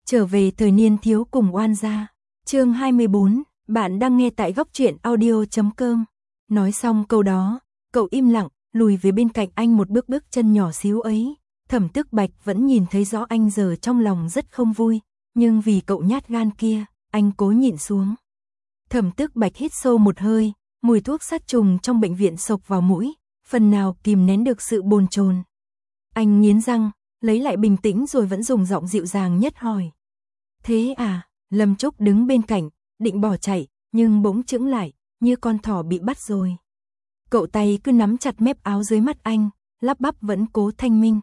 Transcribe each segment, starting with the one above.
Trở về thời niên thiếu cùng oan gia. Chương 24, bạn đang nghe tại góc truyện audio.com. Nói xong câu đó, cậu im lặng, lùi về bên cạnh anh một bước chân nhỏ xíu ấy. Thẩm Tước Bạch vẫn nhìn thấy rõ anh giờ trong lòng rất không vui, nhưng vì cậu nhát gan kia, anh cố nhịn xuống. Thẩm Tước Bạch hít sâu một hơi, mùi thuốc sát trùng trong bệnh viện xộc vào mũi, phần nào kìm nén được sự bồn chồn. Anh nghiến răng, lấy lại bình tĩnh rồi vẫn dùng giọng dịu dàng nhất hỏi. Thế à? Lâm Trúc đứng bên cạnh, định bỏ chạy, nhưng bỗng chững lại, như con thỏ bị bắt rồi. Cậu tay cứ nắm chặt mép áo dưới mắt anh, lắp bắp vẫn cố thanh minh.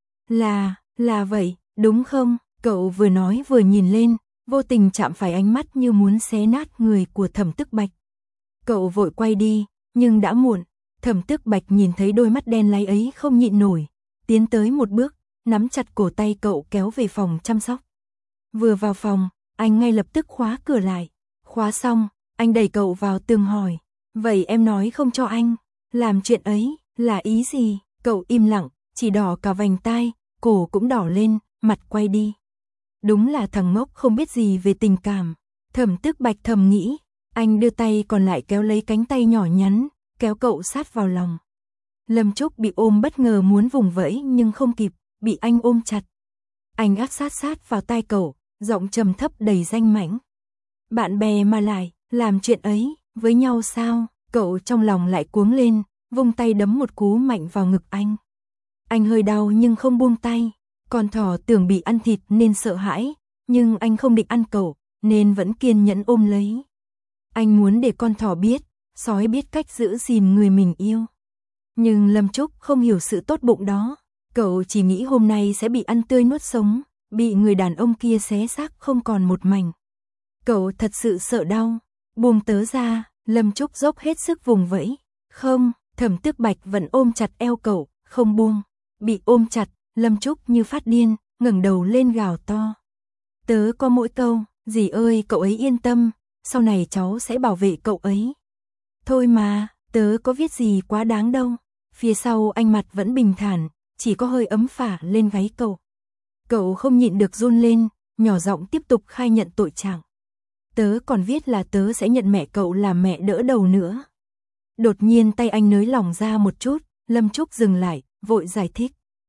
Là vậy, đúng không? Cậu vừa nói vừa nhìn lên, vô tình chạm phải ánh mắt như muốn xé nát người của Thẩm Tước Bạch. Cậu vội quay đi, nhưng đã muộn. Thẩm Tước Bạch nhìn thấy đôi mắt đen láy ấy không nhịn nổi, tiến tới một bước, nắm chặt cổ tay cậu kéo về phòng chăm sóc. Vừa vào phòng, anh ngay lập tức khóa cửa lại. Khóa xong, anh đẩy cậu vào tường hỏi. Vậy em nói không cho anh làm chuyện ấy, là ý gì? Cậu im lặng, chỉ đỏ cả vành tai, cổ cũng đỏ lên, mặt quay đi. Đúng là thằng ngốc không biết gì về tình cảm. Thẩm Tước Bạch thầm nghĩ. Anh đưa tay còn lại kéo lấy cánh tay nhỏ nhắn, kéo cậu sát vào lòng. Lâm Trúc bị ôm bất ngờ muốn vùng vẫy nhưng không kịp, bị anh ôm chặt. Anh áp sát vào tai cậu, giọng trầm thấp đầy danh mãnh. Bạn bè mà lại làm chuyện ấy với nhau sao? Cậu trong lòng lại cuống lên, vung tay đấm một cú mạnh vào ngực anh. Anh hơi đau nhưng không buông tay. Con thỏ tưởng bị ăn thịt nên sợ hãi, nhưng anh không định ăn cậu, nên vẫn kiên nhẫn ôm lấy. Anh muốn để con thỏ biết, sói biết cách giữ gìn người mình yêu. Nhưng Lâm Trúc không hiểu sự tốt bụng đó. Cậu chỉ nghĩ hôm nay sẽ bị ăn tươi nuốt sống, bị người đàn ông kia xé xác không còn một mảnh. Cậu thật sự sợ đau. Buông tớ ra, Lâm Trúc dốc hết sức vùng vẫy. Không, Thẩm Tước Bạch vẫn ôm chặt eo cậu, không buông. Bị ôm chặt, Lâm Trúc như phát điên, ngẩng đầu lên gào to. Tớ có mỗi câu, dì ơi cậu ấy yên tâm, sau này cháu sẽ bảo vệ cậu ấy. Thôi mà, tớ có viết gì quá đáng đâu. Phía sau anh mặt vẫn bình thản, chỉ có hơi ấm phả lên gáy cậu. Cậu không nhịn được run lên, nhỏ giọng tiếp tục khai nhận tội trạng. Tớ còn viết là tớ sẽ nhận mẹ cậu làm mẹ đỡ đầu nữa. Đột nhiên tay anh nới lỏng ra một chút, Lâm Trúc dừng lại, vội giải thích.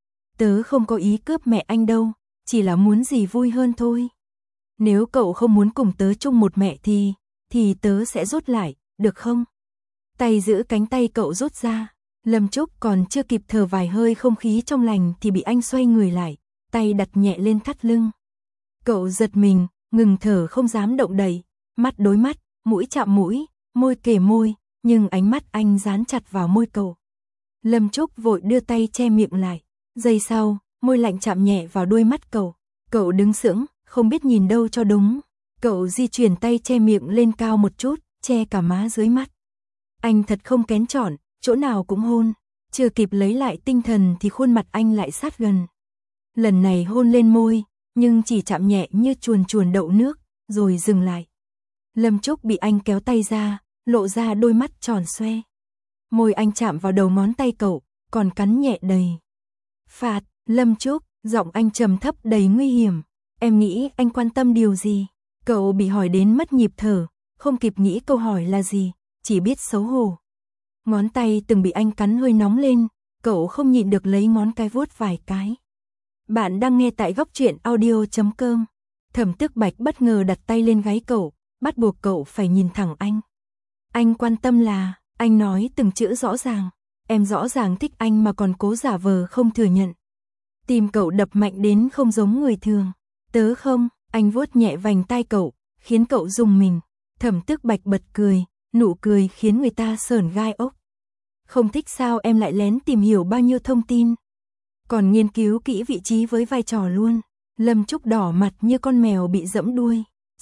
Tớ không có ý cướp mẹ anh đâu, chỉ là muốn gì vui hơn thôi. Nếu cậu không muốn cùng tớ chung một mẹ thì tớ sẽ rút lại, được không? Tay giữ cánh tay cậu rút ra. Lâm Trúc còn chưa kịp thở vài hơi không khí trong lành thì bị anh xoay người lại, tay đặt nhẹ lên thắt lưng. Cậu giật mình, ngừng thở không dám động đậy, mắt đối mắt, mũi chạm mũi, môi kề môi, nhưng ánh mắt anh dán chặt vào môi cậu. Lâm Trúc vội đưa tay che miệng lại. Giây sau, môi lạnh chạm nhẹ vào đôi mắt cậu. Cậu đứng sững, không biết nhìn đâu cho đúng. Cậu di chuyển tay che miệng lên cao một chút, che cả má dưới mắt. Anh thật không kén chọn, chỗ nào cũng hôn. Chưa kịp lấy lại tinh thần thì khuôn mặt anh lại sát gần. Lần này hôn lên môi, nhưng chỉ chạm nhẹ như chuồn đậu nước, rồi dừng lại. Lâm Trúc bị anh kéo tay ra, lộ ra đôi mắt tròn xoe. Môi anh chạm vào đầu ngón tay cậu, còn cắn nhẹ đầy. Phạt, Lâm Trúc, giọng anh trầm thấp đầy nguy hiểm. Em nghĩ anh quan tâm điều gì? Cậu bị hỏi đến mất nhịp thở, không kịp nghĩ câu hỏi là gì, chỉ biết xấu hổ. Ngón tay từng bị anh cắn hơi nóng lên, cậu không nhịn được lấy ngón cái vuốt vài cái. Bạn đang nghe tại góc truyện audio.com. Thẩm Tước Bạch bất ngờ đặt tay lên gáy cậu, bắt buộc cậu phải nhìn thẳng anh. Anh quan tâm là, anh nói từng chữ rõ ràng. Em rõ ràng thích anh mà còn cố giả vờ không thừa nhận. Tim cậu đập mạnh đến không giống người thường. Tớ không, anh vuốt nhẹ vành tai cậu, khiến cậu rùng mình. Thẩm Tước Bạch bật cười, nụ cười khiến người ta sởn gai ốc. Không thích sao em lại lén tìm hiểu bao nhiêu thông tin. Còn nghiên cứu kỹ vị trí với vai trò luôn. Lâm Trúc đỏ mặt như con mèo bị giẫm đuôi.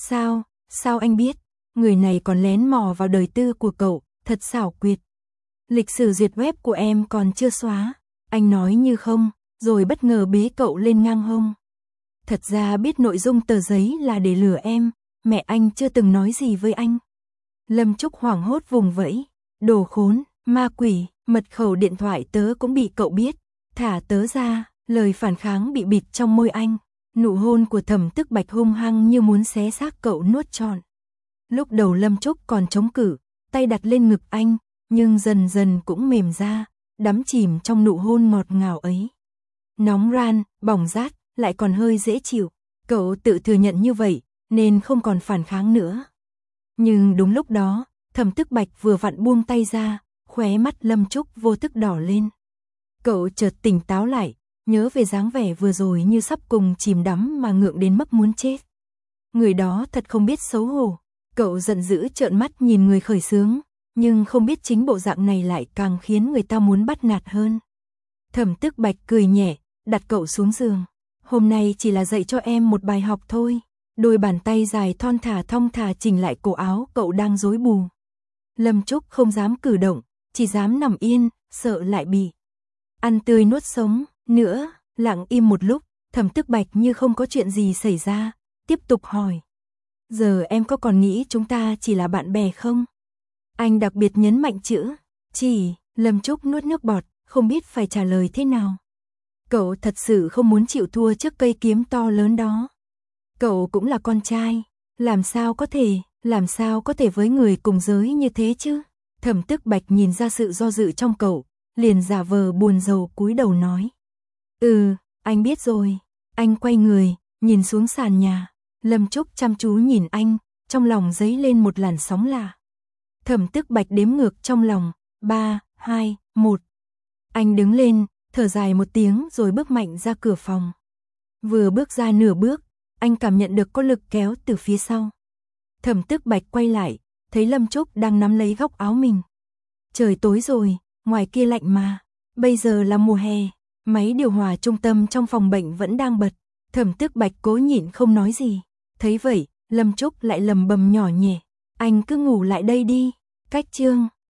Sao anh biết? Người này còn lén mò vào đời tư của cậu, thật xảo quyệt. Lịch sử duyệt web của em còn chưa xóa. Anh nói như không, rồi bất ngờ bế cậu lên ngang hông. Thật ra biết nội dung tờ giấy là để lừa em, mẹ anh chưa từng nói gì với anh. Lâm Trúc hoảng hốt vùng vẫy. Đồ khốn, ma quỷ, mật khẩu điện thoại tớ cũng bị cậu biết. Thả tớ ra, lời phản kháng bị bịt trong môi anh. Nụ hôn của Thẩm Tức Bạch hung hăng như muốn xé xác cậu nuốt trọn. Lúc đầu Lâm Trúc còn chống cự, tay đặt lên ngực anh, nhưng dần dần cũng mềm ra, đắm chìm trong nụ hôn ngọt ngào ấy. Nóng ran, bỏng rát, lại còn hơi dễ chịu. Cậu tự thừa nhận như vậy, nên không còn phản kháng nữa. Nhưng đúng lúc đó, Thẩm Tức Bạch vừa vặn buông tay ra, khóe mắt Lâm Trúc vô thức đỏ lên. Cậu chợt tỉnh táo lại, nhớ về dáng vẻ vừa rồi như sắp cùng chìm đắm mà ngượng đến mức muốn chết. Người đó thật không biết xấu hổ. Cậu giận dữ trợn mắt nhìn người khởi xướng, nhưng không biết chính bộ dạng này lại càng khiến người ta muốn bắt nạt hơn. Thẩm Tức Bạch cười nhẹ, đặt cậu xuống giường. Hôm nay chỉ là dạy cho em một bài học thôi. Đôi bàn tay dài thon thả chỉnh lại cổ áo cậu đang rối bù. Lâm Trúc không dám cử động, chỉ dám nằm yên, sợ lại bị ăn tươi nuốt sống. Nữa, lặng im một lúc, Thẩm Tức Bạch như không có chuyện gì xảy ra, tiếp tục hỏi. Giờ em có còn nghĩ chúng ta chỉ là bạn bè không? Anh đặc biệt nhấn mạnh chữ chỉ. Lâm Trúc nuốt nước bọt, không biết phải trả lời thế nào. Cậu thật sự không muốn chịu thua trước cây kiếm to lớn đó. Cậu cũng là con trai, làm sao có thể với người cùng giới như thế chứ? Thẩm Tức Bạch nhìn ra sự do dự trong cậu, liền giả vờ buồn rầu cúi đầu nói. Anh biết rồi. Anh quay người, nhìn xuống sàn nhà. Lâm Trúc chăm chú nhìn anh, trong lòng dấy lên một làn sóng lạ. Thẩm Tức Bạch đếm ngược trong lòng, 3, 2, 1. Anh đứng lên, thở dài một tiếng rồi bước mạnh ra cửa phòng. Vừa bước ra nửa bước, anh cảm nhận được có lực kéo từ phía sau. Thẩm Tức Bạch quay lại, thấy Lâm Trúc đang nắm lấy góc áo mình. Trời tối rồi, ngoài kia lạnh mà. Bây giờ là mùa hè, máy điều hòa trung tâm trong phòng bệnh vẫn đang bật. Thẩm Tức Bạch cố nhịn không nói gì. Thấy vậy, Lâm Trúc lại lầm bầm nhỏ nhẹ. Anh cứ ngủ lại đây đi. Cách chương